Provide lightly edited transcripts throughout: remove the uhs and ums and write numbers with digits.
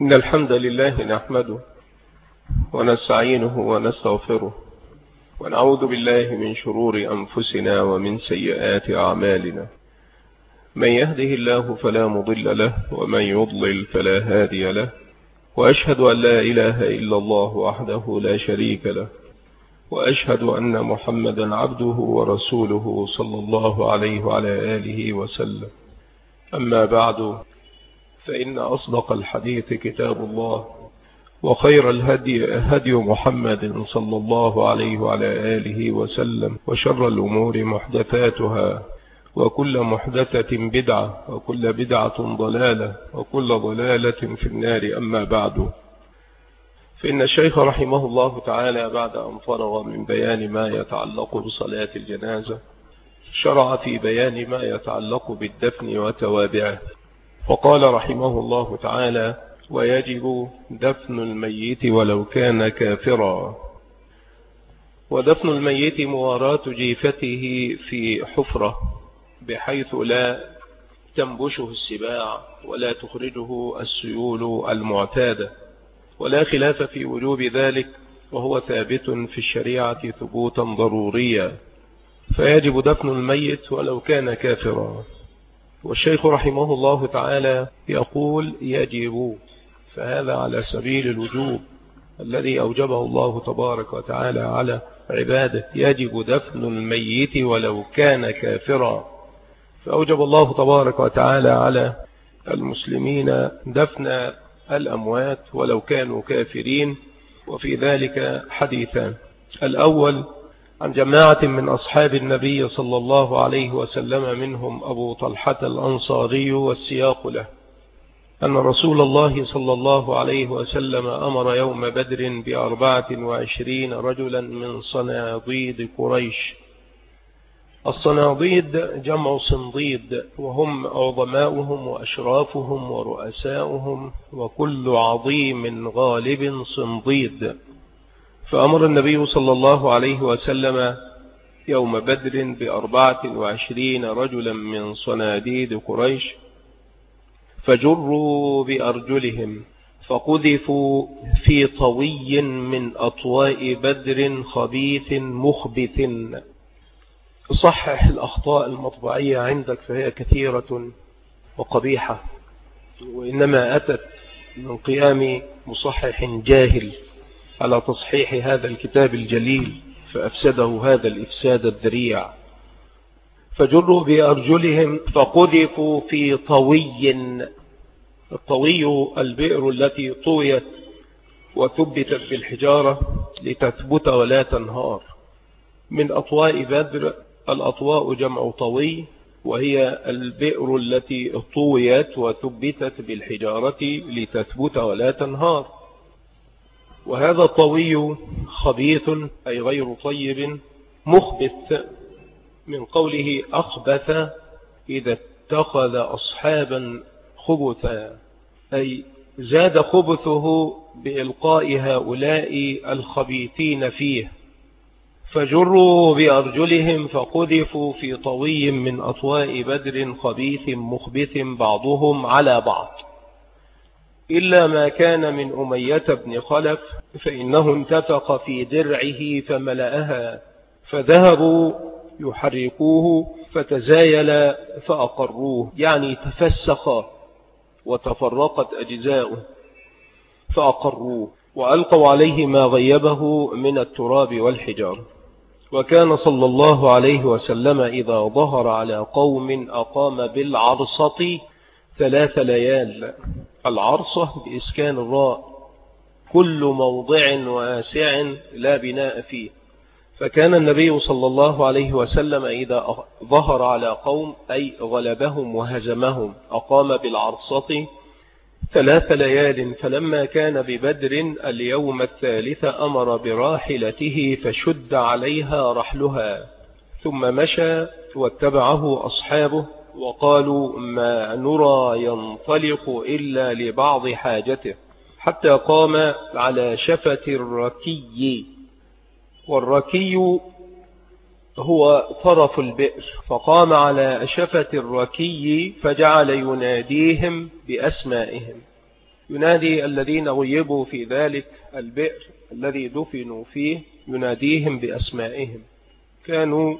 إن الحمد لله نحمده ونستعينه ونستغفره ونعوذ بالله من شرور أنفسنا ومن سيئات أعمالنا. من يهده الله فلا مضل له ومن يضلل فلا هادي له، وأشهد أن لا إله إلا الله وحده لا شريك له، وأشهد أن محمدا عبده ورسوله صلى الله عليه وعلى آله وسلم. أما بعد، فإن أصدق الحديث كتاب الله، وخير الهدي هدي محمد صلى الله عليه وعلى آله وسلم، وشر الأمور محدثاتها، وكل محدثة بدعة، وكل بدعة ضلالة، وكل ضلالة في النار. أما بعد، فإن الشيخ رحمه الله تعالى بعد أن فرغ من بيان ما يتعلق بصلاة الجنازة شرع في بيان ما يتعلق بالدفن وتوابعه، وقال رحمه الله تعالى: ويجب دفن الميت ولو كان كافرا. ودفن الميت مواراة جيفته في حفرة بحيث لا تنبشه السباع ولا تخرجه السيول المعتادة، ولا خلاف في وجوب ذلك، وهو ثابت في الشريعة ثبوتا ضروريا، فيجب دفن الميت ولو كان كافرا. والشيخ رحمه الله تعالى يقول يجب، فهذا على سبيل الوجوب الذي أوجبه الله تبارك وتعالى على عباده. يجب دفن الميت ولو كان كافرا، فأوجب الله تبارك وتعالى على المسلمين دفن الأموات ولو كانوا كافرين. وفي ذلك حديثان: الأول عن جماعة من أصحاب النبي صلى الله عليه وسلم، منهم أبو طلحة الأنصاري، والسياق له، أن رسول الله صلى الله عليه وسلم أمر يوم بدر ب24 رجلا من صناديد قريش. الصناديد جمع صنديد، وهم عظماؤهم وأشرافهم ورؤساؤهم، وكل عظيم غالب صنديد. فأمر النبي صلى الله عليه وسلم يوم بدر ب24 رجلا من صناديد قريش، فجروا بأرجلهم فقذفوا في طوي من أطواء بدر خبيث مخبث. صحح الأخطاء المطبعية عندك، فهي كثيرة وقبيحة، وإنما أتت من قيام مصحح جاهل على تصحيح هذا الكتاب الجليل، فأفسده هذا الإفساد الذريع. فجروا بأرجلهم فقذفوا في طوي. الطوي البئر التي طويت وثبتت بالحجارة لتثبت ولا تنهار. من أطواء بدر، الأطواء جمع طوي، وهي البئر التي طويت وثبتت بالحجارة لتثبت ولا تنهار. وهذا الطوي خبيث أي غير طيب، مخبث من قوله أخبث إذا اتخذ أصحابا خبثا، أي زاد خبثه بإلقاء هؤلاء الخبيثين فيه. فجروا بأرجلهم فقذفوا في طوي من أطواء بدر خبيث مخبث بعضهم على بعض، إلا ما كان من أمية بن خلف، فإنه انتفق في درعه فملأها، فذهبوا يحركوه فتزايل فأقروه، يعني تفسخ وتفرقت أجزاؤه فأقروه، وألقوا عليه ما غيبه من التراب والحجار. وكان صلى الله عليه وسلم إذا ظهر على قوم أقام بالعرصة 3 ليال. العرصة بإسكان الراء، كل موضع واسع لا بناء فيه. فكان النبي صلى الله عليه وسلم إذا ظهر على قوم أي غلبهم وهزمهم أقام بالعرصة 3 ليال. فلما كان ببدر اليوم الثالث أمر براحلته فشد عليها رحلها، ثم مشى واتبعه أصحابه، وقالوا ما نرى ينطلق إلا لبعض حاجته، حتى قام على شفة الركي. والركي هو طرف البئر، فقام على شفة الركي فجعل يناديهم بأسمائهم، ينادي الذين غيبوا في ذلك البئر الذي دفنوا فيه، يناديهم بأسمائهم. كانوا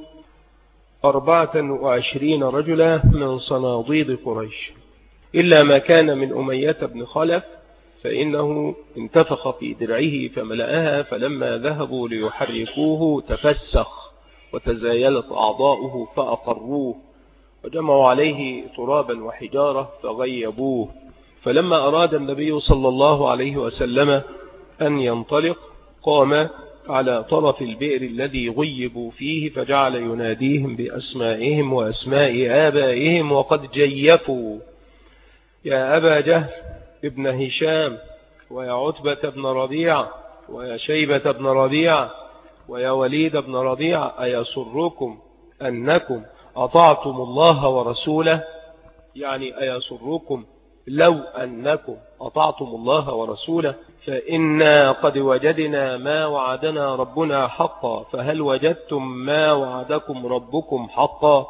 24 رجلا من صناديد قريش، إلا ما كان من أمية بن خلف، فإنه انتفخ في درعه فملأها، فلما ذهبوا ليحركوه تفسخ وتزايلت أعضاؤه فأقروه، وجمعوا عليه ترابا وحجارة فغيبوه. فلما أراد النبي صلى الله عليه وسلم أن ينطلق قام على طرف البئر الذي غيبوا فيه، فجعل يناديهم بأسمائهم وأسماء آبائهم وقد جيفوا: يا أبا جهل ابن هشام، ويا عتبة بن ربيع، ويا شيبة بن ربيع، ويا وليد بن ربيع، أيسركم أنكم أطعتم الله ورسوله؟ يعني أيسركم لو أنكم أطعتم الله ورسوله، فإنا قد وجدنا ما وعدنا ربنا حقا، فهل وجدتم ما وعدكم ربكم حقا؟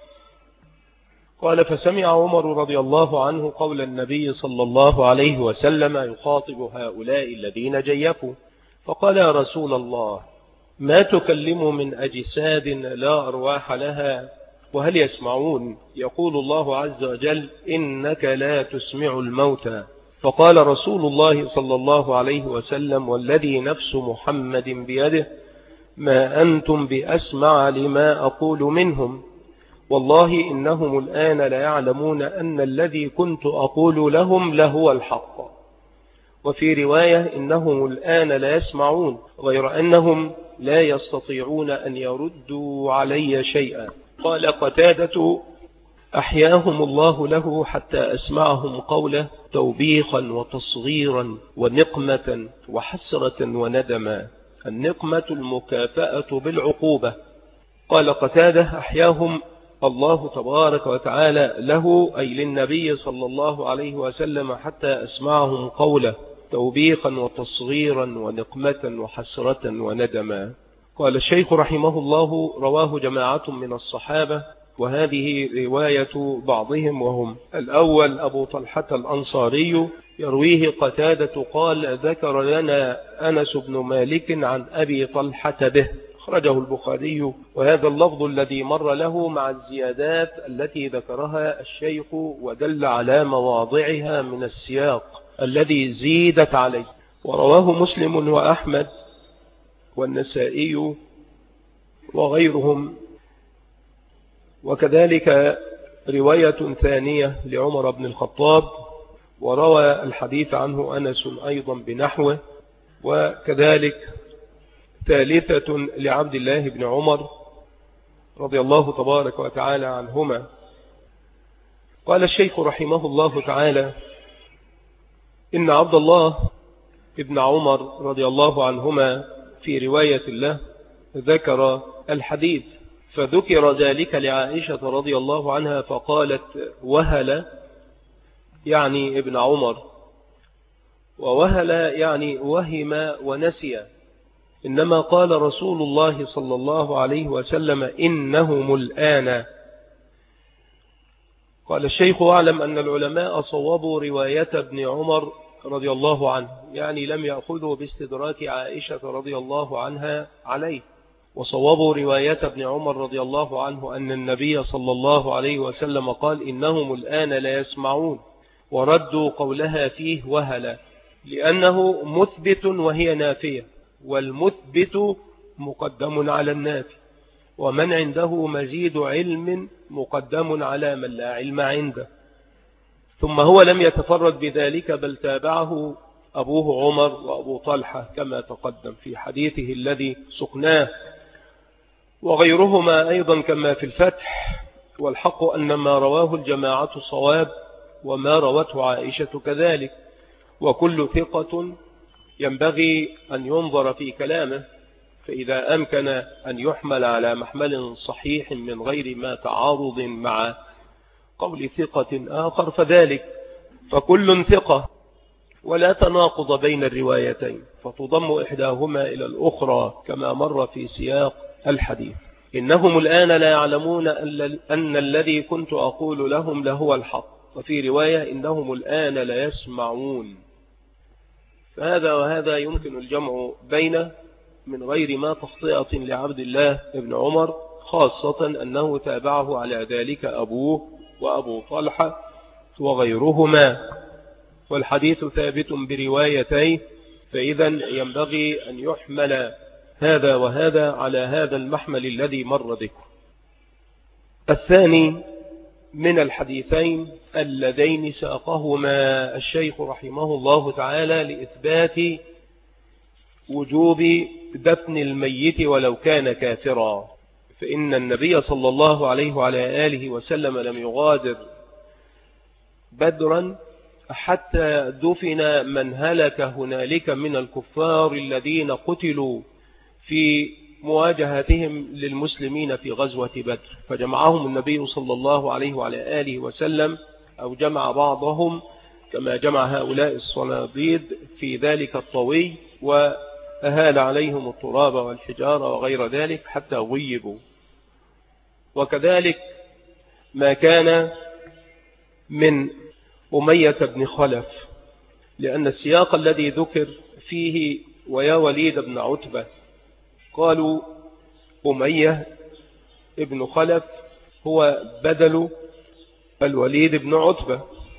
قال: فسمع عمر رضي الله عنه قول النبي صلى الله عليه وسلم يخاطب هؤلاء الذين جيفوا، فقال: يا رسول الله، ما تكلم من أجساد لا أرواح لها، وهل يسمعون؟ يقول الله عز وجل: إنك لا تسمع الموتى. فقال رسول الله صلى الله عليه وسلم: والذي نفس محمد بيده ما أنتم بأسمع لما أقول منهم، والله إنهم الآن لا يعلمون أن الذي كنت أقول لهم لهو الحق. وفي رواية: إنهم الآن لا يسمعون، غير أنهم لا يستطيعون أن يردوا علي شيئا. قال قتادة: أحياهم الله له حتى أسمعهم قوله توبيخا وتصغيرا ونقمة وحسرة وندما. النقمة المكافأة بالعقوبة. قال قتادة: أحياهم الله تبارك وتعالى له، أي للنبي صلى الله عليه وسلم، حتى أسمعهم قوله توبيخا وتصغيرا ونقمة وحسرة وندما. قال الشيخ رحمه الله: رواه جماعة من الصحابة، وهذه رواية بعضهم، وهم: الأول أبو طلحة الأنصاري يرويه قتادة قال: ذكر لنا أنس بن مالك عن أبي طلحة به، أخرجه البخاري، وهذا اللفظ الذي مر له مع الزيادات التي ذكرها الشيخ ودل على مواضعها من السياق الذي زيدت عليه. ورواه مسلم وأحمد والنسائي وغيرهم. وكذلك رواية ثانية لعمر بن الخطاب، وروى الحديث عنه أنس أيضا بنحوه. وكذلك ثالثة لعبد الله بن عمر رضي الله تبارك وتعالى عنهما. قال الشيخ رحمه الله تعالى: إن عبد الله ابن عمر رضي الله عنهما في رواية له ذكر الحديث، فذكر ذلك لعائشة رضي الله عنها فقالت: وهل، يعني ابن عمر، ووهل يعني وهم ونسي، إنما قال رسول الله صلى الله عليه وسلم: إنهم الآن. قال الشيخ: واعلم أن العلماء صوبوا رواية ابن عمر رضي الله عنه، يعني لم يأخذوا باستدراك عائشة رضي الله عنها عليه، وصوبوا رواية ابن عمر رضي الله عنه أن النبي صلى الله عليه وسلم قال: إنهم الآن لا يسمعون، وردوا قولها فيه وهلا، لأنه مثبت وهي نافية، والمثبت مقدم على النافي، ومن عنده مزيد علم مقدم على من لا علم عنده. ثم هو لم يتفرد بذلك، بل تابعه أبوه عمر وأبو طلحة كما تقدم في حديثه الذي سقناه، وغيرهما أيضا كما في الفتح. والحق أن ما رواه الجماعة صواب، وما روته عائشة كذلك، وكل ثقة ينبغي أن ينظر في كلامه، فإذا أمكن أن يحمل على محمل صحيح من غير ما تعارض مع قول ثقة آخر فذلك، فكل ثقة، ولا تناقض بين الروايتين، فتضم إحداهما إلى الأخرى كما مر في سياق الحديث. إنهم الآن لا يعلمون أن الذي كنت أقول لهم لهو الحق. وفي رواية: إنهم الآن لا يسمعون. فهذا وهذا يمكن الجمع بينه من غير ما تخطئة لعبد الله بن عمر، خاصة أنه تابعه على ذلك أبوه وأبو طلحة وغيرهما، والحديث ثابت بروايتين، فإذا ينبغي أن يحمل هذا وهذا على هذا المحمل الذي مر ذكره. الثاني من الحديثين اللذين ساقهما الشيخ رحمه الله تعالى لإثبات وجوب دفن الميت ولو كان كافرا، فإن النبي صلى الله عليه وعلى آله وسلم لم يغادر بدرا حتى دفن من هلك هنالك من الكفار الذين قتلوا في مواجهتهم للمسلمين في غزوة بدر، فجمعهم النبي صلى الله عليه وعلى آله وسلم، أو جمع بعضهم كما جمع هؤلاء الصناديد في ذلك الطوي، وأهال عليهم التراب والحجارة وغير ذلك حتى غيبوا. وكذلك ما كان من أمية بن خلف، لأن السياق الذي ذكر فيه ويا وليد بن عتبة قالوا أمية ابن خلف هو بدل الوليد بن عتبة،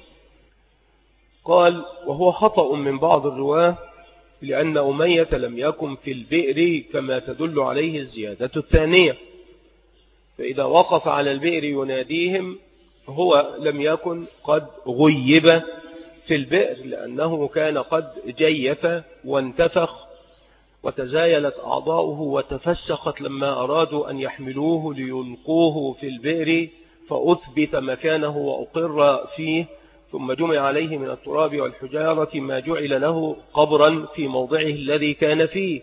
قال وهو خطأ من بعض الرواه، لأن أمية لم يكن في البئر كما تدل عليه الزيادة الثانية، فإذا وقف على البئر يناديهم هو لم يكن قد غيب في البئر، لأنه كان قد جيف وانتفخ وتزايلت أعضاؤه وتفسخت لما أرادوا أن يحملوه ليلقوه في البئر، فأثبت مكانه وأقر فيه، ثم جمع عليه من التراب والحجارة ما جعل له قبرا في موضعه الذي كان فيه.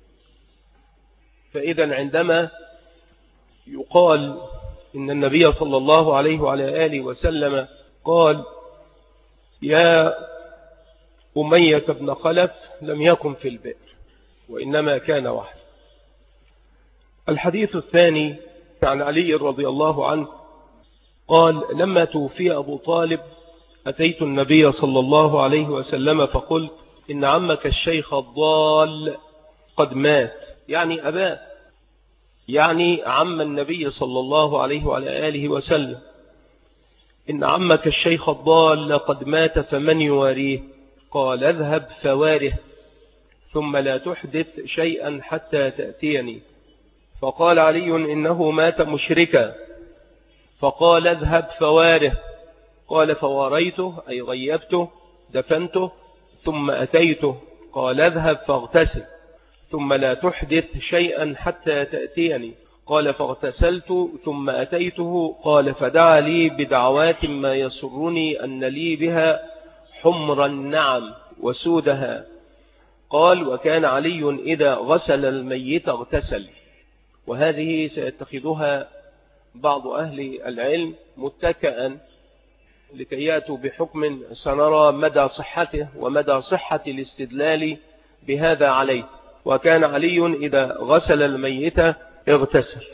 فإذا عندما يقال إن النبي صلى الله عليه وعلى آله وسلم قال يا أمية بن خلف لم يكن في البئر وإنما كان وحده. الحديث الثاني عن علي رضي الله عنه قال لما توفي أبو طالب أتيت النبي صلى الله عليه وسلم فقلت إن عمك الشيخ الضال قد مات، يعني أباه، يعني عم النبي صلى الله عليه وعلى آله وسلم، إن عمك الشيخ الضال قد مات فمن يواريه؟ قال اذهب فواره ثم لا تحدث شيئا حتى تأتيني. فقال علي إنه مات مشركا، فقال اذهب فواره، قال فواريته أي غيبته دفنته ثم أتيته، قال اذهب فاغتسل ثم لا تحدث شيئا حتى تأتيني، قال فاغتسلت ثم أتيته، قال فدعا لي بدعوات ما يسرني أن لي بها حمر النعم وسودها. قال وكان علي إذا غسل الميت اغتسل، وهذه سيتخذها بعض أهل العلم متكئا لكي يأتوا بحكم سنرى مدى صحته ومدى صحة الاستدلال بهذا عليه. وكان علي إذا غسل الميت اغتسل.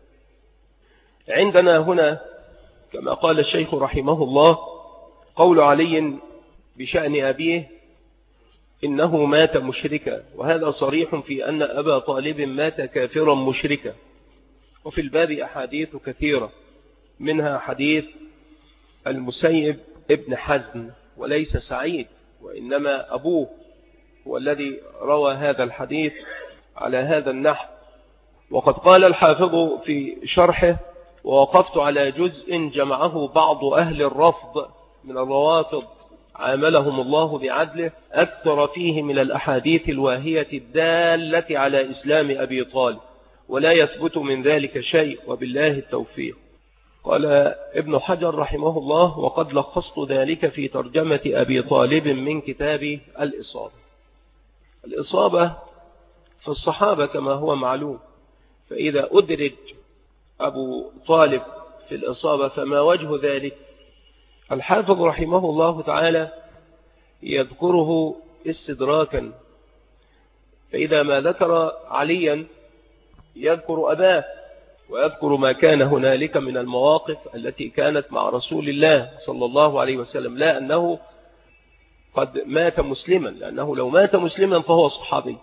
عندنا هنا كما قال الشيخ رحمه الله قول علي بشأن أبيه إنه مات مشركا، وهذا صريح في أن أبا طالب مات كافرا مشركا. وفي الباب أحاديث كثيرة، منها حديث المسيب ابن حزم، وليس سعيد وإنما أبوه هو الذي روى هذا الحديث على هذا النحو. وقد قال الحافظ في شرحه ووقفت على جزء جمعه بعض أهل الرفض من الروافض عاملهم الله بعدله أكثر فيه من الأحاديث الواهية الدالة على إسلام أبي طالب، ولا يثبت من ذلك شيء وبالله التوفيق. قال ابن حجر رحمه الله وقد لخصت ذلك في ترجمة أبي طالب من كتاب الإصابة. الإصابة في الصحابة كما هو معلوم، فإذا أدرج أبو طالب في الإصابة فما وجه ذلك؟ الحافظ رحمه الله تعالى يذكره استدراكا، فإذا ما ذكر عليا يذكر أباه ويذكر ما كان هنالك من المواقف التي كانت مع رسول الله صلى الله عليه وسلم، لا أنه قد مات مسلما، لأنه لو مات مسلما فهو صحابي،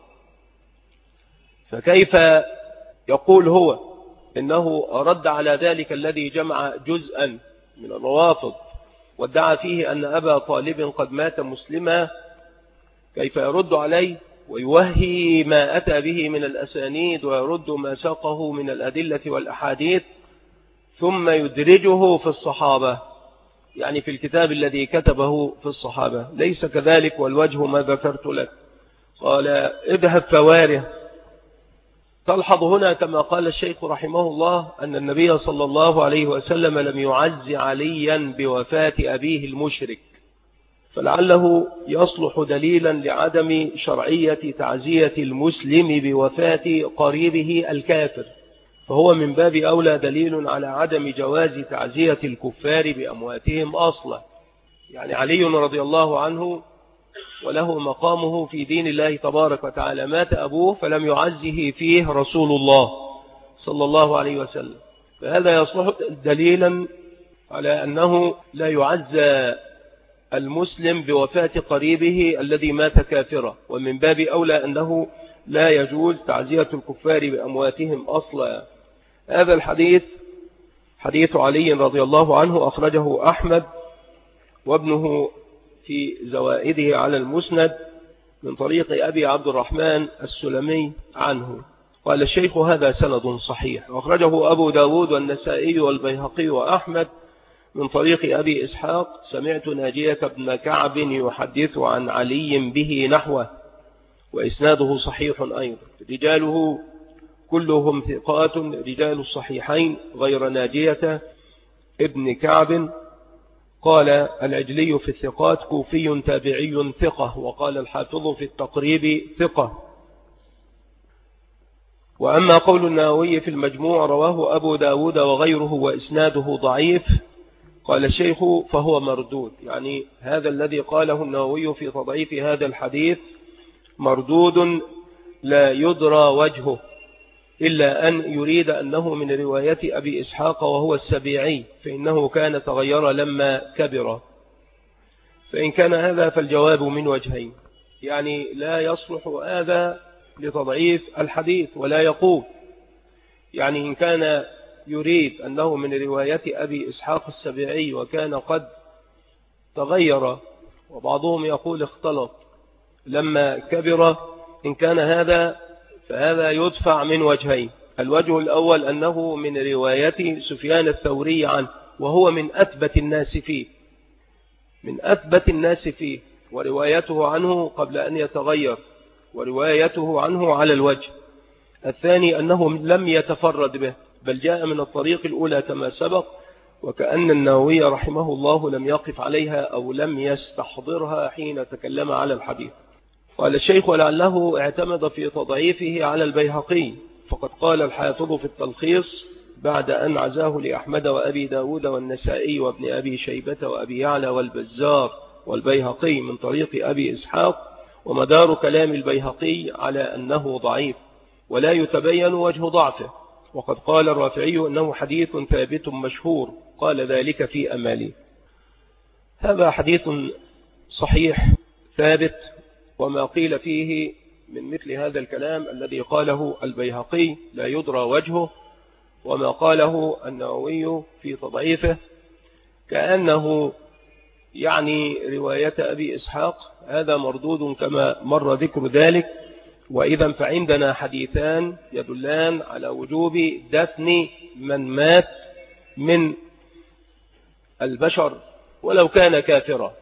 فكيف يقول هو إنه رد على ذلك الذي جمع جزءا من الروافض وادعى فيه أن أبا طالب قد مات مسلما؟ كيف يرد عليه ويوهي ما أتى به من الأسانيد ويرد ما ساقه من الأدلة والأحاديث ثم يدرجه في الصحابة، يعني في الكتاب الذي كتبه في الصحابة؟ ليس كذلك، والوجه ما ذكرت لك. قال اذهب فواره. تلحظ هنا كما قال الشيخ رحمه الله أن النبي صلى الله عليه وسلم لم يعز عليا بوفاة أبيه المشرك، فلعله يصلح دليلا لعدم شرعية تعزية المسلم بوفاة قريبه الكافر، فهو من باب أولى دليل على عدم جواز تعزية الكفار بأمواتهم أصلا. يعني علي رضي الله عنه وله مقامه في دين الله تبارك وتعالى، مات أبوه فلم يعزه فيه رسول الله صلى الله عليه وسلم، فهذا يصلح دليلا على أنه لا يعزى المسلم بوفاة قريبه الذي مات كافرا، ومن باب أولى أنه لا يجوز تعزية الكفار بأمواتهم أصلا. هذا الحديث حديث علي رضي الله عنه أخرجه أحمد وابنه في زوائده على المسند من طريق أبي عبد الرحمن السلمي عنه. قال الشيخ هذا سند صحيح، وأخرجه أبو داود والنسائي والبيهقي وأحمد من طريق أبي إسحاق سمعت ناجية بن كعب يحدث عن علي به نحوه، وإسناده صحيح أيضا، رجاله كلهم ثقات رجال الصحيحين غير ناجية ابن كعب. قال العجلي في الثقات كوفي تابعي ثقة، وقال الحافظ في التقريب ثقة. وأما قول النووي في المجموع رواه أبو داود وغيره وإسناده ضعيف، قال الشيخ فهو مردود، يعني هذا الذي قاله النووي في تضعيف هذا الحديث مردود لا يدرى وجهه، إلا أن يريد أنه من رواية أبي إسحاق وهو السبيعي، فإنه كان تغير لما كبر. فإن كان هذا فالجواب من وجهين، يعني لا يصلح هذا لتضعيف الحديث ولا يقول، يعني إن كان يريد أنه من رواية أبي إسحاق السبيعي وكان قد تغير، وبعضهم يقول اختلط لما كبر، إن كان هذا فهذا يدفع من وجهين. الوجه الأول أنه من رواية سفيان الثوري عنه، وهو من أثبت الناس فيه، وروايته عنه قبل أن يتغير، وروايته عنه على الوجه الثاني أنه لم يتفرد به، بل جاء من الطريق الأولى كما سبق، وكأن النووي رحمه الله لم يقف عليها أو لم يستحضرها حين تكلم على الحديث. قال الشيخ ولعله اعتمد في تضعيفه على البيهقي، فقد قال الحافظ في التلخيص بعد أن عزاه لأحمد وأبي داود والنسائي وابن أبي شيبة وأبي يعلى والبزار والبيهقي من طريق أبي إسحاق، ومدار كلام البيهقي على أنه ضعيف ولا يتبين وجه ضعفه، وقد قال الرافعي أنه حديث ثابت مشهور، قال ذلك في أمالي. هذا حديث صحيح ثابت، وما قيل فيه من مثل هذا الكلام الذي قاله البيهقي لا يدرى وجهه، وما قاله النووي في تضعيفه كأنه يعني رواية أبي إسحاق، هذا مردود كما مر ذكر ذلك. وإذا فعندنا حديثان يدلان على وجوب دفن من مات من البشر ولو كان كافرا،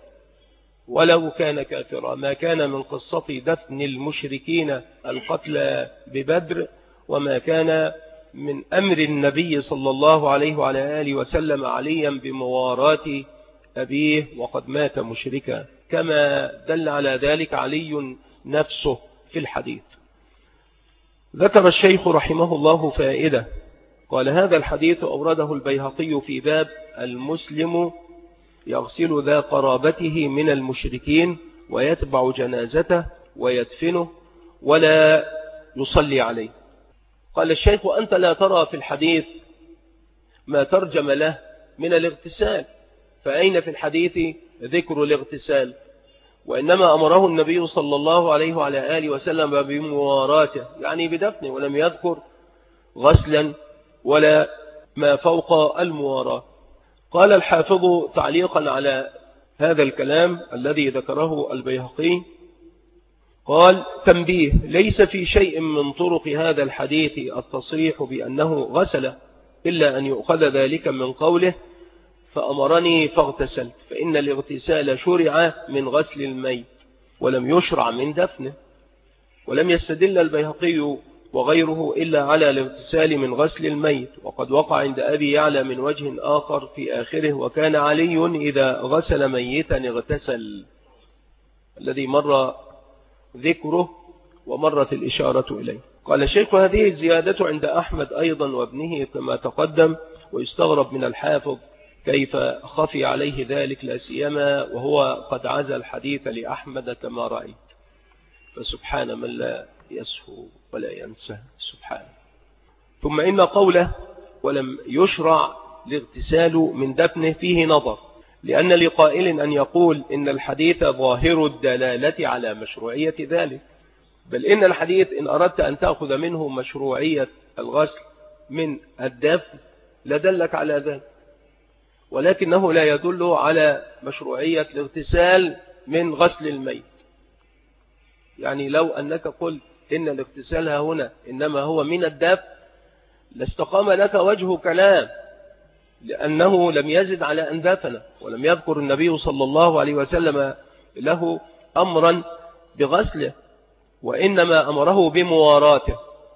ما كان من قصة دفن المشركين القتلى ببدر، وما كان من أمر النبي صلى الله عليه وعلى آله وسلم عليا بمواراة أبيه وقد مات مشركا، كما دل على ذلك علي نفسه في الحديث. ذكر الشيخ رحمه الله فائدة، قال هذا الحديث أورده البيهقي في باب المسلم يغسل ذا قرابته من المشركين ويتبع جنازته ويدفنه ولا يصلي عليه. قال الشيخ أنت لا ترى في الحديث ما ترجم له من الاغتسال، فأين في الحديث ذكر الاغتسال؟ وإنما أمره النبي صلى الله عليه وعلى آله وسلم بمواراته، يعني بدفنه، ولم يذكر غسلا ولا ما فوق المواراة. قال الحافظ تعليقا على هذا الكلام الذي ذكره البيهقي، قال: تنبيه، ليس في شيء من طرق هذا الحديث التصريح بأنه غسل، إلا أن يؤخذ ذلك من قوله: فأمرني فاغتسلت، فإن الاغتسال شرع من غسل الميت ولم يشرع من دفنه. ولم يستدل البيهقي وغيره إلا على الاغتسال من غسل الميت، وقد وقع عند أبي يعلى من وجه آخر في آخره: وكان علي إذا غسل ميتا اغتسل، الذي مر ذكره ومرت الإشارة إليه. قال الشيخ: هذه الزيادة عند أحمد أيضا وابنه كما تقدم، ويستغرب من الحافظ كيف خفي عليه ذلك، لا سيما وهو قد عزى الحديث لأحمد كما رأيت. فسبحان من لا يسهو ولا ينسى، سبحانه. ثم إن قوله ولم يشرع الاغتسال من دفنه فيه نظر، لأن لقائل أن يقول إن الحديث ظاهر الدلالة على مشروعية ذلك، بل إن الحديث إن أردت أن تأخذ منه مشروعية الغسل من الدفن لدلك على ذلك، ولكنه لا يدل على مشروعية الاغتسال من غسل الميت. يعني لو أنك قلت إن الاغتسال هنا إنما هو من الدفن لاستقام لك وجه كلام، لأنه لم يزد على أن دفن، ولم يذكر النبي صلى الله عليه وسلم له أمرا بغسله، وإنما أمره بمواراته،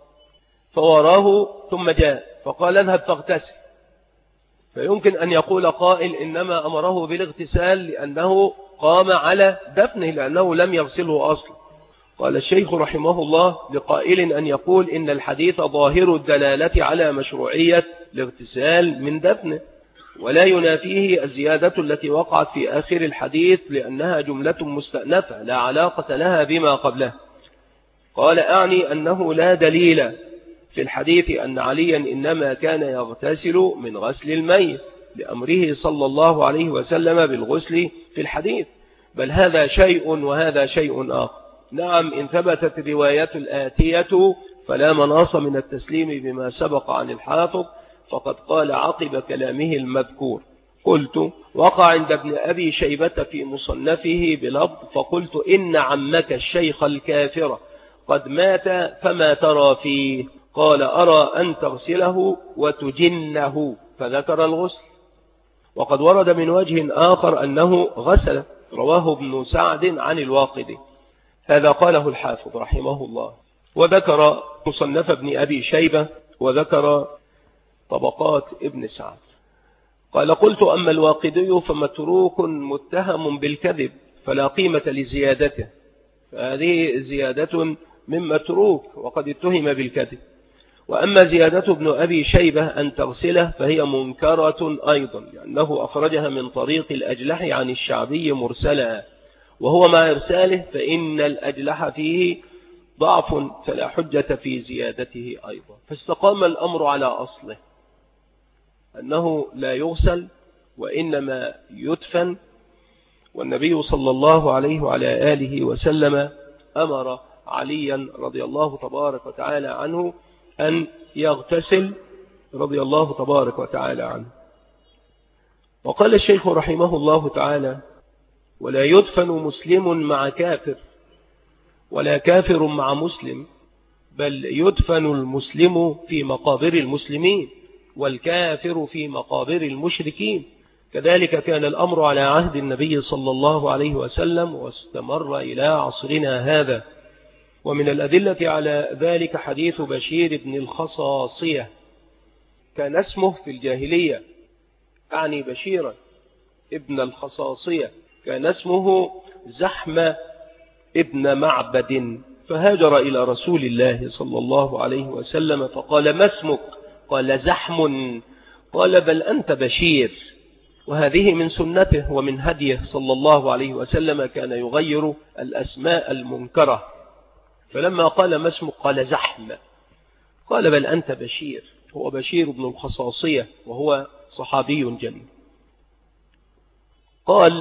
فوراه ثم جاء فقال: اذهب فاغتسل. فيمكن أن يقول قائل إنما أمره بالاغتسال لأنه قام على دفنه، لأنه لم يغسله أصلا. قال الشيخ رحمه الله: لقائل أن يقول إن الحديث ظاهر الدلالة على مشروعية الاغتسال من دفنه، ولا ينافيه الزيادة التي وقعت في آخر الحديث، لأنها جملة مستأنفة لا علاقة لها بما قبله. قال: أعني أنه لا دليل في الحديث أن عليا إنما كان يغتسل من غسل الميت لأمره صلى الله عليه وسلم بالغسل في الحديث، بل هذا شيء وهذا شيء آخر. نعم، إن ثبتت رواية الآتية فلا مناص من التسليم بما سبق عن الحافظ، فقد قال عقب كلامه المذكور: قلت: وقع عند ابن أبي شيبة في مصنفه بلفظ: فقلت إن عمك الشيخ الكافر قد مات فما ترى فيه؟ قال: أرى أن تغسله وتجنه، فذكر الغسل. وقد ورد من وجه آخر أنه غسل، رواه ابن سعد عن الواقدي. هذا قاله الحافظ رحمه الله. وذكر مصنف ابن أبي شيبة، وذكر طبقات ابن سعد. قال: قلت: أما الواقدي فمتروك متهم بالكذب فلا قيمة لزيادته، فهذه زيادة من متروك وقد اتهم بالكذب. وأما زيادة ابن أبي شيبة أن تغسله فهي منكرة أيضا، لأنه أخرجها من طريق الأجلح عن الشعبي مرسلا، وهو مع إرساله فإن الأجلح فيه ضعف، فلا حجة في زيادته أيضا. فاستقام الأمر على أصله أنه لا يغسل وإنما يدفن، والنبي صلى الله عليه وعلى آله وسلم أمر عليا رضي الله تبارك وتعالى عنه أن يغتسل رضي الله تبارك وتعالى عنه. وقال الشيخ رحمه الله تعالى: ولا يدفن مسلم مع كافر ولا كافر مع مسلم، بل يدفن المسلم في مقابر المسلمين والكافر في مقابر المشركين. كذلك كان الأمر على عهد النبي صلى الله عليه وسلم واستمر إلى عصرنا هذا. ومن الأدلة على ذلك حديث بشير بن الخصاصية، كان اسمه في الجاهلية، أعني بشيرا ابن الخصاصية، كان اسمه زحم ابن معبد، فهاجر إلى رسول الله صلى الله عليه وسلم فقال: ما اسمك؟ قال: زحم. قال: بل أنت بشير. وهذه من سنته ومن هديه صلى الله عليه وسلم، كان يغير الأسماء المنكرة. فلما قال: ما اسمك؟ قال: زحم. قال: بل أنت بشير. هو بشير بن الخصاصية، وهو صحابي جليل. قال: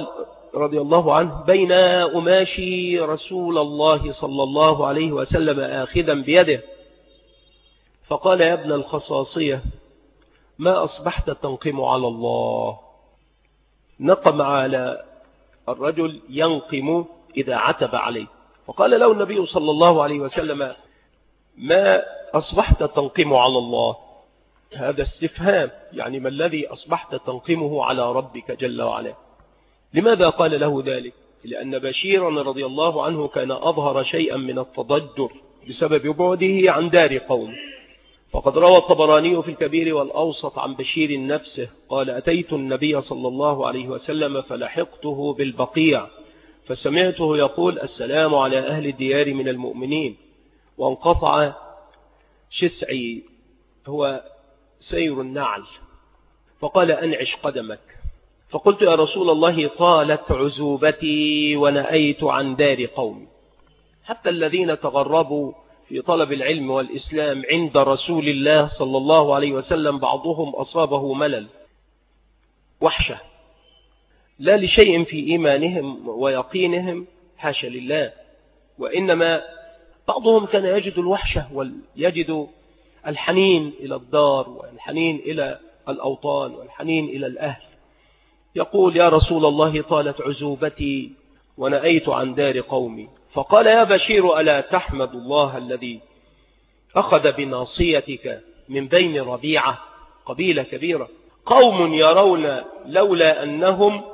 رضي الله عنه: بين أماشي رسول الله صلى الله عليه وسلم آخذا بيده، فقال: يا ابن الخصاصية، ما أصبحت تنقم على الله؟ نقم على الرجل ينقم إذا عتب عليه، فقال له النبي صلى الله عليه وسلم: ما أصبحت تنقم على الله؟ هذا استفهام، يعني ما الذي أصبحت تنقمه على ربك جل وعلا؟ لماذا قال له ذلك؟ لأن بشيرا رضي الله عنه كان أظهر شيئا من التضجر بسبب بعده عن دار قوم. فقد روى الطبراني في الكبير والأوسط عن بشير نفسه قال: أتيت النبي صلى الله عليه وسلم فلحقته بالبقيع، فسمعته يقول: السلام على أهل الديار من المؤمنين، وانقطع شسعي، هو سير النعل، فقال: أنعش قدمك. فقلت: يا رسول الله، طالت عزوبتي ونأيت عن دار قومي. حتى الذين تغربوا في طلب العلم والإسلام عند رسول الله صلى الله عليه وسلم بعضهم أصابه ملل، وحشة، لا لشيء في إيمانهم ويقينهم، حاشا لله، وإنما بعضهم كان يجد الوحشة ويجد الحنين إلى الدار والحنين إلى الأوطان والحنين إلى الأهل. يقول: يا رسول الله، طالت عزوبتي ونأيت عن دار قومي. فقال: يا بشير، ألا تحمد الله الذي أخذ بناصيتك من بين ربيعة، قبيلة كبيرة، قوم يرون لولا أنهم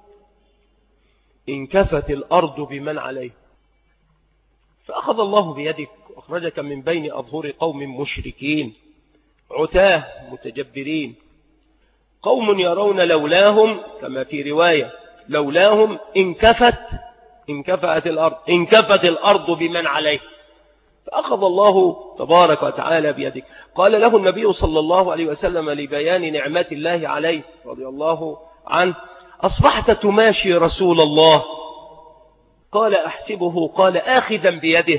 انكفت الأرض بمن عليه، فأخذ الله بيدك وأخرجك من بين أظهر قوم مشركين عتاه متجبرين، قوم يرون لولاهم، كما في رواية لولاهم انكفت الأرض بمن عليه، فأخذ الله تبارك وتعالى بيدك. قال له النبي صلى الله عليه وسلم لبيان نعمة الله عليه رضي الله عنه: أصبحت تماشي رسول الله؟ قال: أحسبه قال آخذا بيده.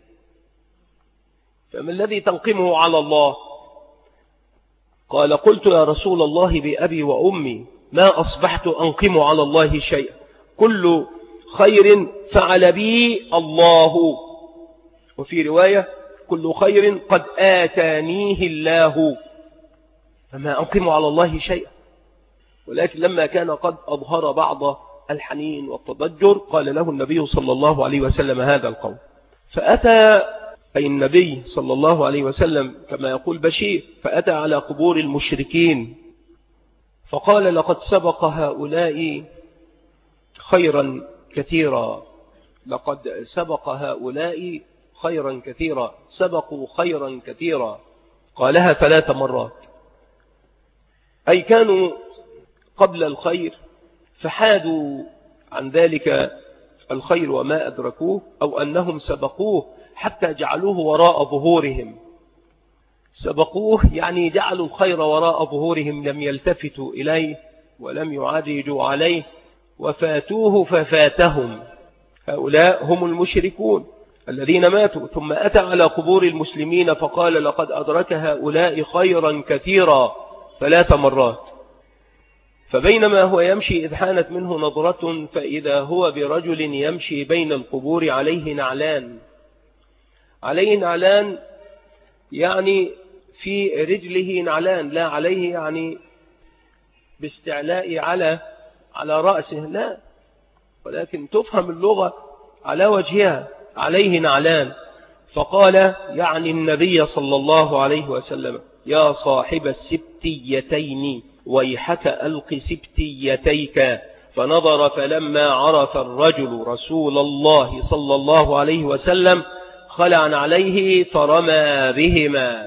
فما الذي تنقمه على الله؟ قال: قلت: يا رسول الله بأبي وأمي، ما أصبحت أنقم على الله شيئا، كل خير فعل بي الله، وفي رواية: كل خير قد آتانيه الله، فما أنقم على الله شيئا. ولكن لما كان قد أظهر بعض الحنين والتضجر قال له النبي صلى الله عليه وسلم هذا القول. فأتى أي النبي صلى الله عليه وسلم كما يقول بشير، فأتى على قبور المشركين فقال: لقد سبق هؤلاء خيرا كثيرا، لقد سبق هؤلاء خيرا كثيرا، سبقوا خيرا كثيرا. قالها 3 مرات، أي كانوا قبل الخير فحادوا عن ذلك الخير وما أدركوه، أو أنهم سبقوه حتى جعلوه وراء ظهورهم. سبقوه يعني جعلوا الخير وراء ظهورهم، لم يلتفتوا إليه ولم يعرجوا عليه، وفاتوه ففاتهم. هؤلاء هم المشركون الذين ماتوا. ثم أتى على قبور المسلمين فقال: لقد أدرك هؤلاء خيرا كثيرا 3 مرات. فبينما هو يمشي إذ حانت منه نظرة فإذا هو برجل يمشي بين القبور عليه نعلان. عليه نعلان يعني في رجله نعلان، لا عليه يعني باستعلاء على رأسه، لا، ولكن تفهم اللغة على وجهها، عليه نعلان. فقال يعني النبي صلى الله عليه وسلم: يا صاحب السبتيتين ويحك ألق سبتيتيك. فنظر فلما عرف الرجل رسول الله صلى الله عليه وسلم خلع عليه فرمى بهما.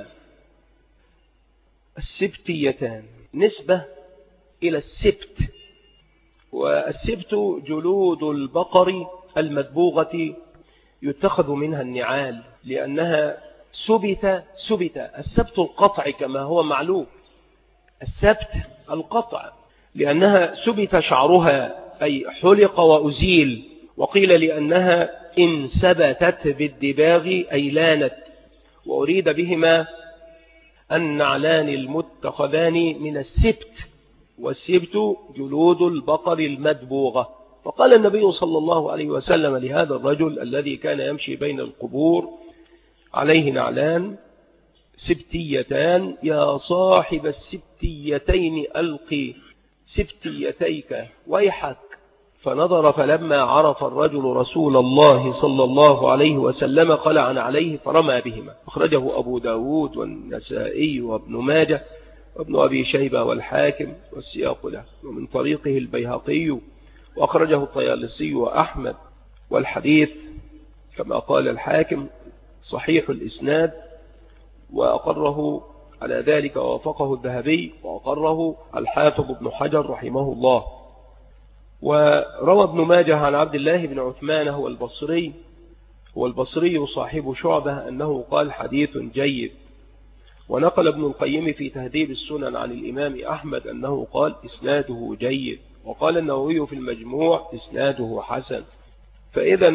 السبتيتان نسبة إلى السبت، والسبت جلود البقر المدبوغة يتخذ منها النعال لأنها سبت. السبت القطع كما هو معلوم، السبت القطع لأنها سبت شعرها أي حلق وأزيل، وقيل لأنها انسبتت بالدباغ أي لانت، وأريد بهما النعلان المتخذان من السبت، والسبت جلود البقر المدبوغة. فقال النبي صلى الله عليه وسلم لهذا الرجل الذي كان يمشي بين القبور عليه نعلان سبتيتان: يا صاحب السبتيتين ألقي سبتيتيك ويحك. فنظر فلما عرف الرجل رسول الله صلى الله عليه وسلم قلع عليه فرمى بهما. أخرجه أبو داود والنسائي وابن ماجه وابن أبي شيبة والحاكم والسياق له، ومن طريقه البيهقي، وأخرجه الطيالسي وأحمد، والحديث كما قال الحاكم صحيح الإسناد، وأقره على ذلك ووافقه الذهبي، وأقره الحافظ ابن حجر رحمه الله. وروى ابن ماجه عن عبد الله بن عثمان هو البصري صاحب شعبة أنه قال حديث جيد. ونقل ابن القيم في تهذيب السنن عن الإمام أحمد أنه قال إسناده جيد، وقال النووي في المجموع إسناده حسن. فإذا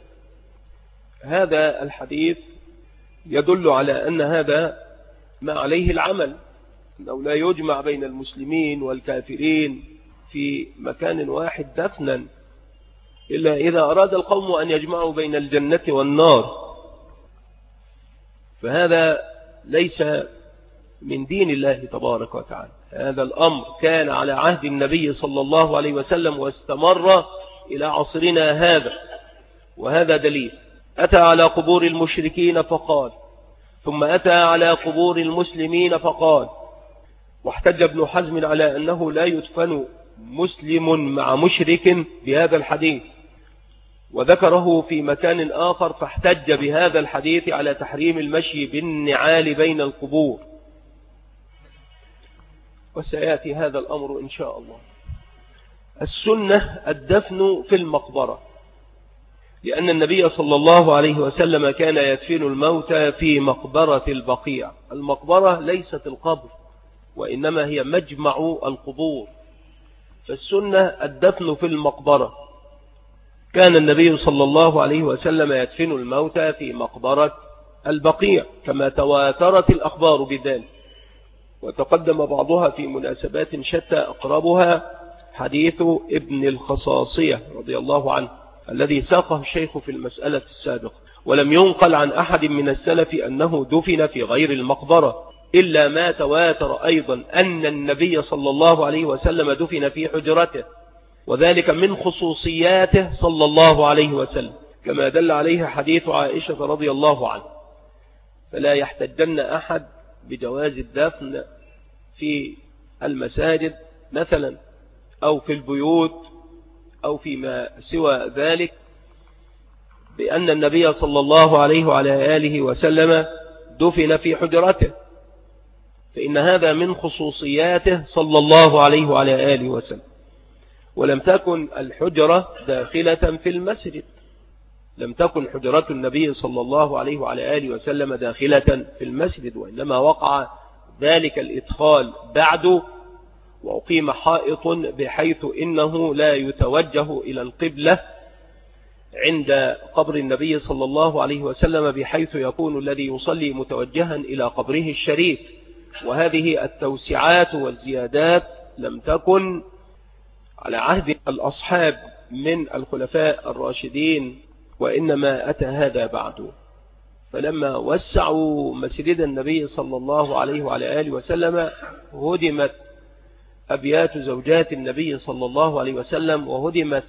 هذا الحديث يدل على أن هذا ما عليه العمل، أنه لا يجمع بين المسلمين والكافرين في مكان واحد دفنا إلا إذا أراد القوم أن يجمعوا بين الجنة والنار، فهذا ليس من دين الله تبارك وتعالى. هذا الأمر كان على عهد النبي صلى الله عليه وسلم واستمر إلى عصرنا هذا، وهذا دليل. أتى على قبور المشركين فقال، ثم أتى على قبور المسلمين فقال. واحتج ابن حزم على أنه لا يدفن مسلم مع مشرك بهذا الحديث، وذكره في مكان آخر، فاحتج بهذا الحديث على تحريم المشي بالنعال بين القبور، وسيأتي هذا الأمر إن شاء الله. السنة الدفن في المقبرة، لأن النبي صلى الله عليه وسلم كان يدفن الموتى في مقبرة البقيع. المقبرة ليست القبر، وإنما هي مجمع القبور، فالسنة الدفن في المقبرة. كان النبي صلى الله عليه وسلم يدفن الموتى في مقبرة البقيع كما تواترت الأخبار بذلك، وتقدم بعضها في مناسبات شتى، أقربها حديث ابن الخصاصية رضي الله عنه الذي ساقه الشيخ في المسألة السابقة. ولم ينقل عن أحد من السلف أنه دفن في غير المقبرة، إلا ما تواتر أيضا أن النبي صلى الله عليه وسلم دفن في حجرته، وذلك من خصوصياته صلى الله عليه وسلم، كما دل عليه حديث عائشة رضي الله عنه. فلا يحتجن أحد بجواز الدفن في المساجد مثلا، أو في البيوت، أو فيما سوى ذلك، بأن النبي صلى الله عليه وعلى آله وسلم دفن في حجرته، فإن هذا من خصوصياته صلى الله عليه وعلى آله وسلم. ولم تكن الحجرة داخلة في المسجد، لم تكن حجرة النبي صلى الله عليه وعلى آله وسلم داخلة في المسجد، وإنما وقع ذلك الإدخال بعد، وأقيم حائط بحيث إنه لا يتوجه إلى القبلة عند قبر النبي صلى الله عليه وسلم، بحيث يكون الذي يصلي متوجها إلى قبره الشريف. وهذه التوسعات والزيادات لم تكن على عهد الأصحاب من الخلفاء الراشدين، وإنما أتى هذا بعد. فلما وسعوا مسجد النبي صلى الله عليه وعلى آله وسلم هدمت أبيات زوجات النبي صلى الله عليه وسلم، وهدمت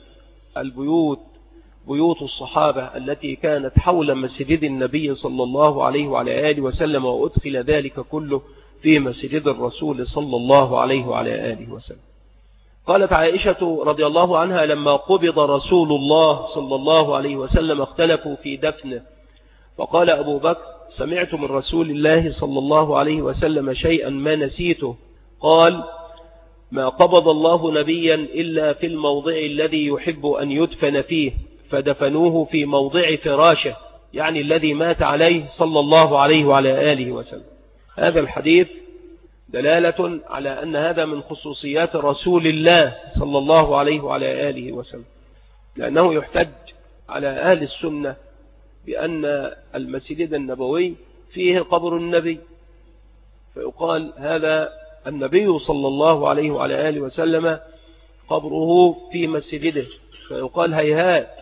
بيوت الصحابة التي كانت حول مسجد النبي صلى الله عليه وعلى آله وسلم، وأدخل ذلك كله في مسجد الرسول صلى الله عليه وعلى آله وسلم. قالت عائشة رضي الله عنها: لما قبض رسول الله صلى الله عليه وسلم اختلفوا في دفنه، فقال أبو بكر: سمعت من رسول الله صلى الله عليه وسلم شيئا ما نسيته، قال: ما قبض الله نبيا إلا في الموضع الذي يحب أن يدفن فيه، فدفنوه في موضع فراشه، يعني الذي مات عليه صلى الله عليه وعلى آله وسلم. هذا الحديث دلالة على أن هذا من خصوصيات رسول الله صلى الله عليه وعلى آله وسلم، لأنه يحتج على أهل السنة بأن المسجد النبوي فيه قبر النبي، فيقال هذا النبي صلى الله عليه وعلى آله وسلم قبره في مسجده، فيقال هيهات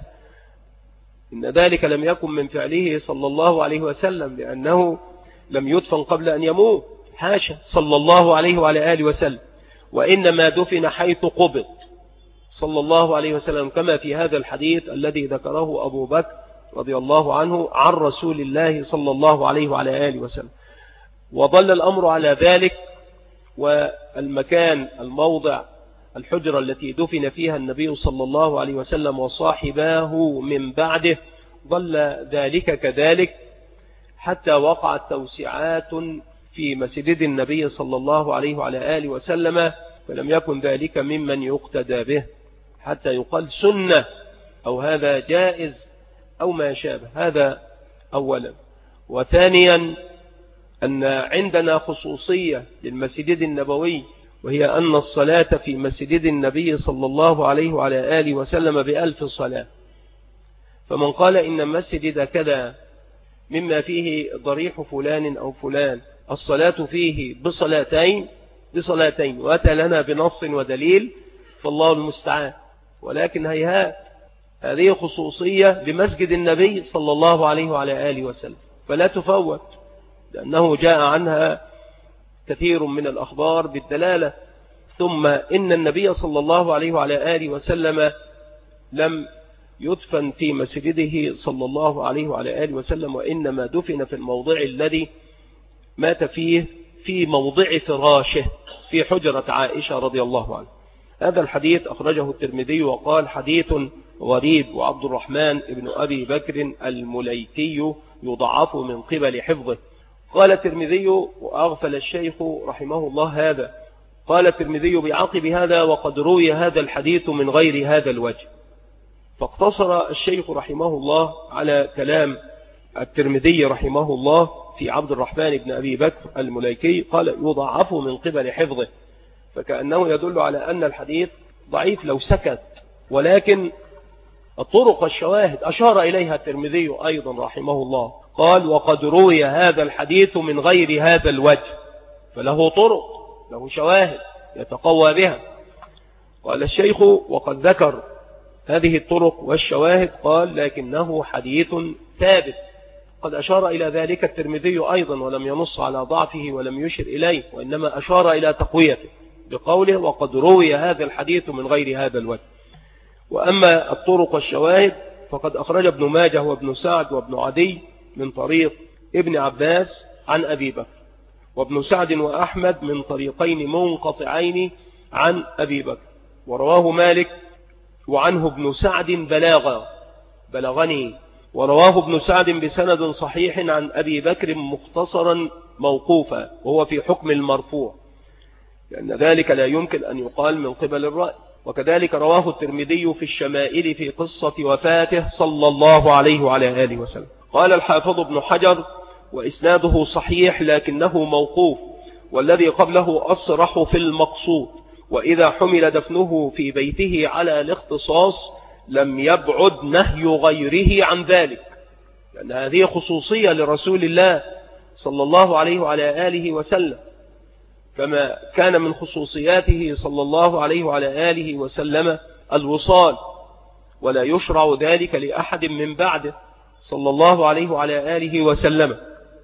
إن ذلك لم يكن من فعله صلى الله عليه وسلم، لأنه لم يدفن قبل أن يموت، حاشا صلى الله عليه وعلى آله وسلم، وإنما دفن حيث قبض صلى الله عليه وسلم، كما في هذا الحديث الذي ذكره أبو بكر رضي الله عنه عن رسول الله صلى الله عليه وعلى آله وسلم. وظل الأمر على ذلك، والمكان الموضع الحجرة التي دفن فيها النبي صلى الله عليه وسلم وصاحباه من بعده ظل ذلك كذلك، حتى وقعت توسعات في مسجد النبي صلى الله عليه وعلى آله وسلم، فلم يكن ذلك ممن يقتدى به حتى يقال سنة أو هذا جائز أو ما شابه. هذا أولا. وثانيا أن عندنا خصوصية للمسجد النبوي، وهي أن الصلاة في مسجد النبي صلى الله عليه وعلى آله وسلم ب1000 صلاة. فمن قال إن مسجد كذا مما فيه ضريح فلان أو فلان الصلاة فيه بصلاتين وأتى لنا بنص ودليل فالله المستعان، ولكن هيهات، هذه خصوصية لمسجد النبي صلى الله عليه وعلى آله وسلم فلا تفوت، لأنه جاء عنها كثير من الأخبار بالدلالة. ثم إن النبي صلى الله عليه وعلى آله وسلم لم يدفن في مسجده صلى الله عليه وعلى آله وسلم، وإنما دفن في الموضع الذي مات فيه، في موضع فراشه في حجرة عائشة رضي الله عنها. هذا الحديث أخرجه الترمذي وقال حديث غريب، وعبد الرحمن ابن أبي بكر المليكي يضعف من قبل حفظه. قال الترمذي، وأغفل الشيخ رحمه الله هذا، قال الترمذي بعقب هذا وقد روي هذا الحديث من غير هذا الوجه. فاقتصر الشيخ رحمه الله على كلام الترمذي رحمه الله في عبد الرحمن بن أبي بكر المليكي، قال يضعف من قبل حفظه، فكأنه يدل على أن الحديث ضعيف لو سكت، ولكن الطرق والشواهد أشار إليها الترمذي أيضا رحمه الله، قال وقد روي هذا الحديث من غير هذا الوجه، فله طرق له شواهد يتقوى بها. قال الشيخ وقد ذكر هذه الطرق والشواهد، قال لكنه حديث ثابت، قد أشار إلى ذلك الترمذي أيضا ولم ينص على ضعفه ولم يشر إليه، وإنما أشار إلى تقويته بقوله وقد روي هذا الحديث من غير هذا الوجه. وأما الطرق والشواهد فقد أخرج ابن ماجه وابن سعد وابن عدي من طريق ابن عباس عن أبي بكر، وابن سعد وأحمد من طريقين منقطعين عن أبي بكر، ورواه مالك وعنه ابن سعد بلغني، ورواه ابن سعد بسند صحيح عن أبي بكر مختصرا موقوفا، وهو في حكم المرفوع، لأن ذلك لا يمكن أن يقال من قبل الرأي. وكذلك رواه الترمذي في الشمائل في قصة وفاته صلى الله عليه وعلى آله وسلم. قال الحافظ ابن حجر وإسناده صحيح لكنه موقوف، والذي قبله أصرح في المقصود، وإذا حمل دفنه في بيته على الاختصاص لم يبعد نهي غيره عن ذلك، لأن هذه خصوصية لرسول الله صلى الله عليه وعلى آله وسلم، كما كان من خصوصياته صلى الله عليه وعلى آله وسلم الوصال، ولا يشرع ذلك لأحد من بعده صلى الله عليه وعلى آله وسلم.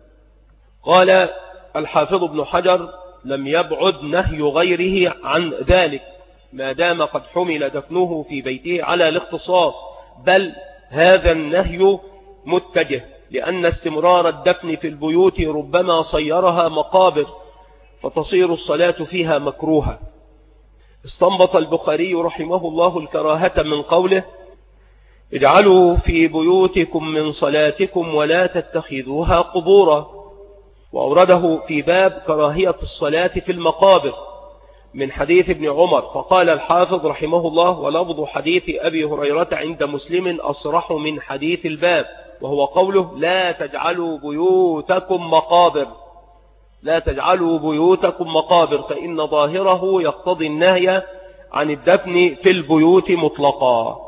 قال الحافظ ابن حجر لم يبعد نهي غيره عن ذلك ما دام قد حمل دفنه في بيته على الاختصاص، بل هذا النهي متجه، لأن استمرار الدفن في البيوت ربما صيرها مقابر فتصير الصلاة فيها مكروهة. استنبط البخاري رحمه الله الكراهة من قوله اجعلوا في بيوتكم من صلاتكم ولا تتخذوها قبورا، وأورده في باب كراهية الصلاة في المقابر من حديث ابن عمر. فقال الحافظ رحمه الله ولفظ حديث أبي هريرة عند مسلم أصرح من حديث الباب، وهو قوله لا تجعلوا بيوتكم مقابر، لا تجعلوا بيوتكم مقابر، فإن ظاهره يقتضي النهي عن الدفن في البيوت مطلقا.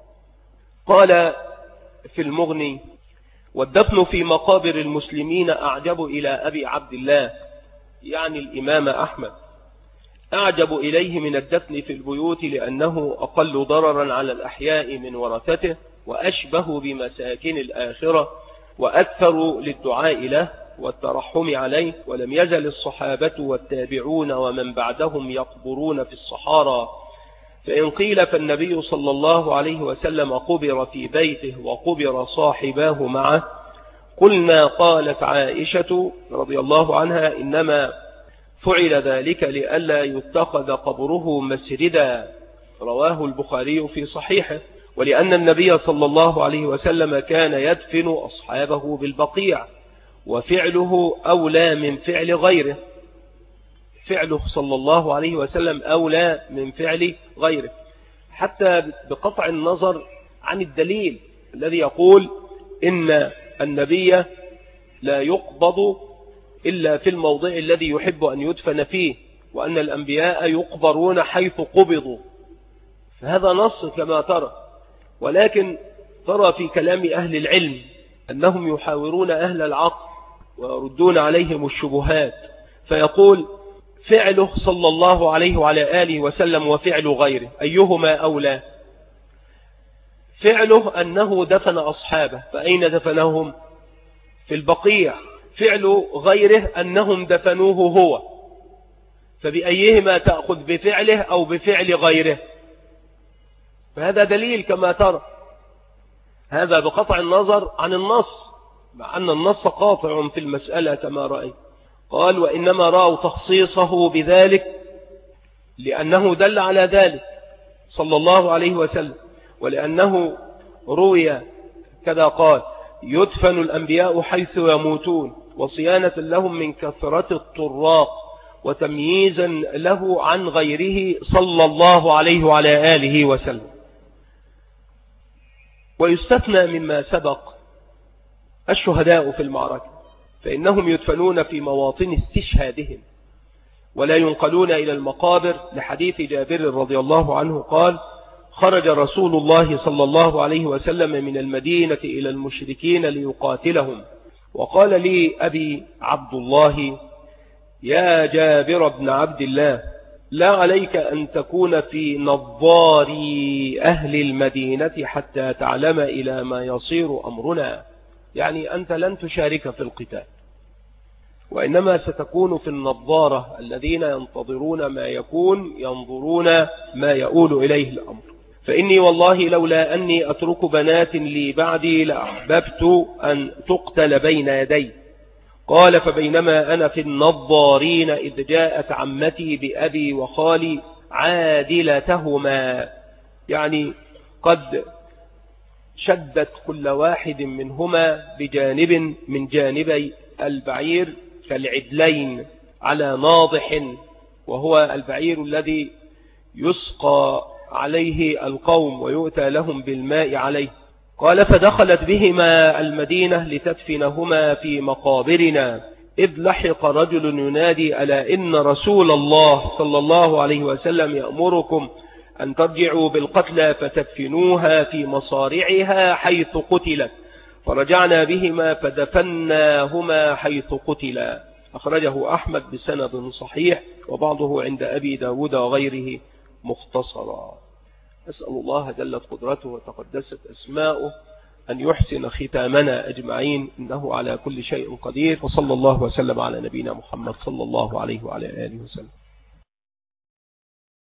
قال في المغني والدفن في مقابر المسلمين أعجب إلى أبي عبد الله، يعني الإمام أحمد، أعجب إليه من الدفن في البيوت لأنه أقل ضررا على الأحياء من ورثته، وأشبه بمساكن الآخرة، وأكثر للدعاء له والترحم عليه. ولم يزل الصحابة والتابعون ومن بعدهم يقبرون في الصحارى، فإن قيل فالنبي صلى الله عليه وسلم قبر في بيته وقبر صاحباه معه، قلنا قالت عائشة رضي الله عنها إنما فعل ذلك لئلا يتخذ قبره مسجدا، رواه البخاري في صحيحه، ولأن النبي صلى الله عليه وسلم كان يدفن أصحابه بالبقيع، وفعله أولى من فعل غيره. فعله صلى الله عليه وسلم أولى من فعل غيره، حتى بقطع النظر عن الدليل الذي يقول إن النبي لا يقبض إلا في الموضع الذي يحب أن يدفن فيه، وأن الأنبياء يقبرون حيث قبضوا. فهذا نص كما ترى، ولكن ترى في كلام أهل العلم أنهم يحاورون أهل العقل ويردون عليهم الشبهات، فيقول فعله صلى الله عليه وعلى آله وسلم وفعل غيره أيهما أولى؟ فعله أنه دفن أصحابه، فأين دفنهم؟ في البقيع. فعل غيره أنهم دفنوه هو، فبأيهما تأخذ، بفعله أو بفعل غيره؟ فهذا دليل كما ترى، هذا بقطع النظر عن النص، مع أن النص قاطع في المسألة كما رأيت. قال وإنما رأوا تخصيصه بذلك لأنه دل على ذلك صلى الله عليه وسلم، ولأنه روي كذا قال يدفن الأنبياء حيث يموتون، وصيانة لهم من كثرة الطراق، وتمييزا له عن غيره صلى الله عليه وعلى آله وسلم. ويستثنى مما سبق الشهداء في المعركة، فإنهم يدفنون في مواطن استشهادهم ولا ينقلون إلى المقابر، لحديث جابر رضي الله عنه قال خرج رسول الله صلى الله عليه وسلم من المدينة إلى المشركين ليقاتلهم، وقال لي أبي عبد الله يا جابر بن عبد الله لا عليك أن تكون في نظار أهل المدينة حتى تعلم إلى ما يصير أمرنا، يعني أنت لن تشارك في القتال، وإنما ستكون في النظارة الذين ينتظرون ما يكون، ينظرون ما يؤول إليه الأمر. فإني والله لولا أني أترك بنات لي بعدي لأحببت أن تقتل بين يدي. قال فبينما أنا في النظارين إذ جاءت عمتي بأبي وخالي عادلتهما، يعني قد شدت كل واحد منهما بجانب من جانبي البعير كالعدلين على ناضح، وهو البعير الذي يسقى عليه القوم ويؤتى لهم بالماء عليه. قال فدخلت بهما المدينة لتدفنهما في مقابرنا، إذ لحق رجل ينادي ألا إن رسول الله صلى الله عليه وسلم يأمركم أن ترجعوا بالقتلى فتدفنوها في مصارعها حيث قتلت، فرجعنا بهما فدفناهما حيث قتلا. أخرجه أحمد بسند صحيح، وبعضه عند أبي داود وغيره مختصرا. أسأل الله جلت قدرته وتقدست أسماؤه أن يحسن ختامنا أجمعين، إنه على كل شيء قدير. وصلى الله وسلم على نبينا محمد صلى الله عليه وعلى آله وسلم.